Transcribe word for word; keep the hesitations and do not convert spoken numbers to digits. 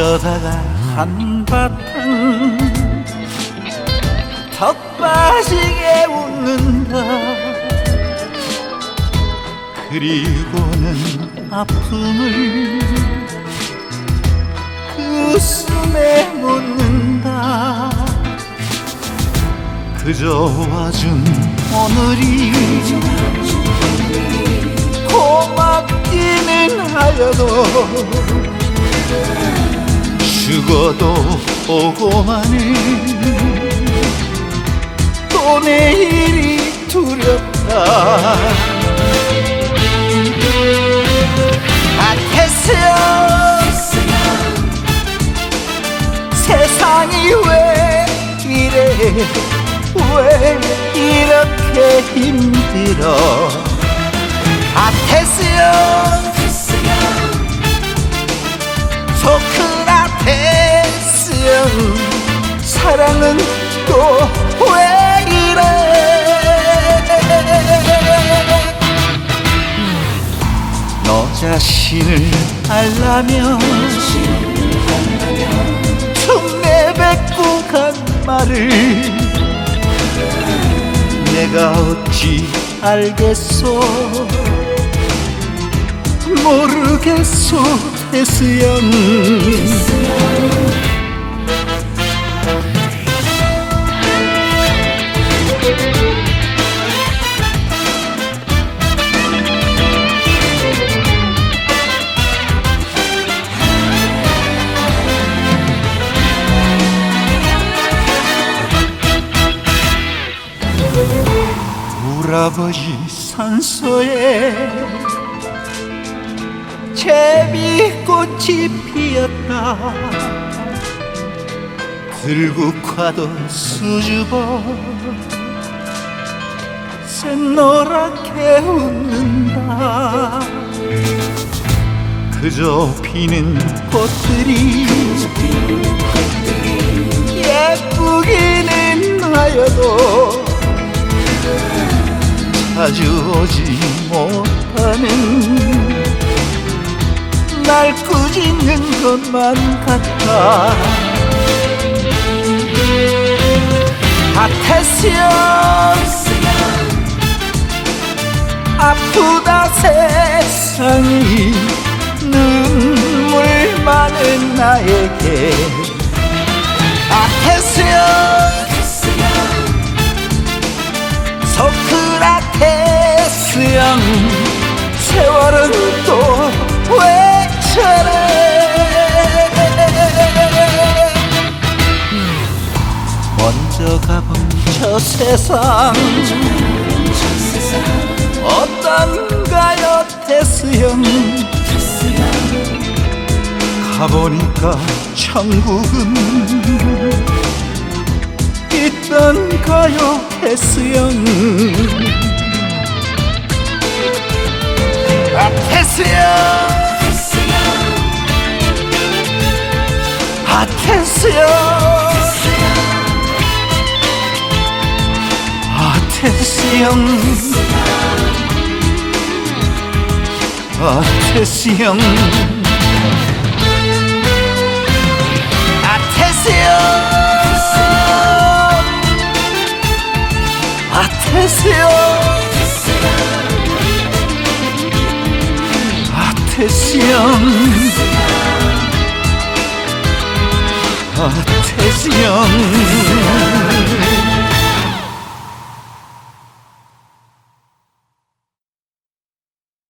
그러다가 한바탕 턱 빠지게 웃는다. 그리고는 아픔을 그 웃음에 묻는다. 그저 와준 오늘이 고맙기는 하여도 죽어도 오고만은 또 내일이 두렵다. 아테스요 세상이 왜 이래 왜 이렇게 힘들어. 아테스요 소크라테스 형 사랑은 또 왜 이래. 너 자신을 알라면 좀 내뱉고 간 말을 내가 어찌 알겠소. 모르겠소 테스 형. 울아버지 산소에 제비꽃이 피었다. 들국화도 수줍어 샛노랗게 웃는다. 그저 피는 꽃들이 예쁘기는 하여도 자주 오지 못하는 날 꾸짖는 것만 같아. 아테스요 아프다 세상이 눈물 많은 나에게. 아테스요 소크라테스 형 세월은 또 왜 저래. 먼저 가본 저 세상 어떤가요 테스 형. 가보니까 천국은 있던가요 테스 형. 아 테스 형 아 테스 형 아 테스 형 아 테스 형 아 테스 형 아 테스 형 아 테스 형 아 테스 형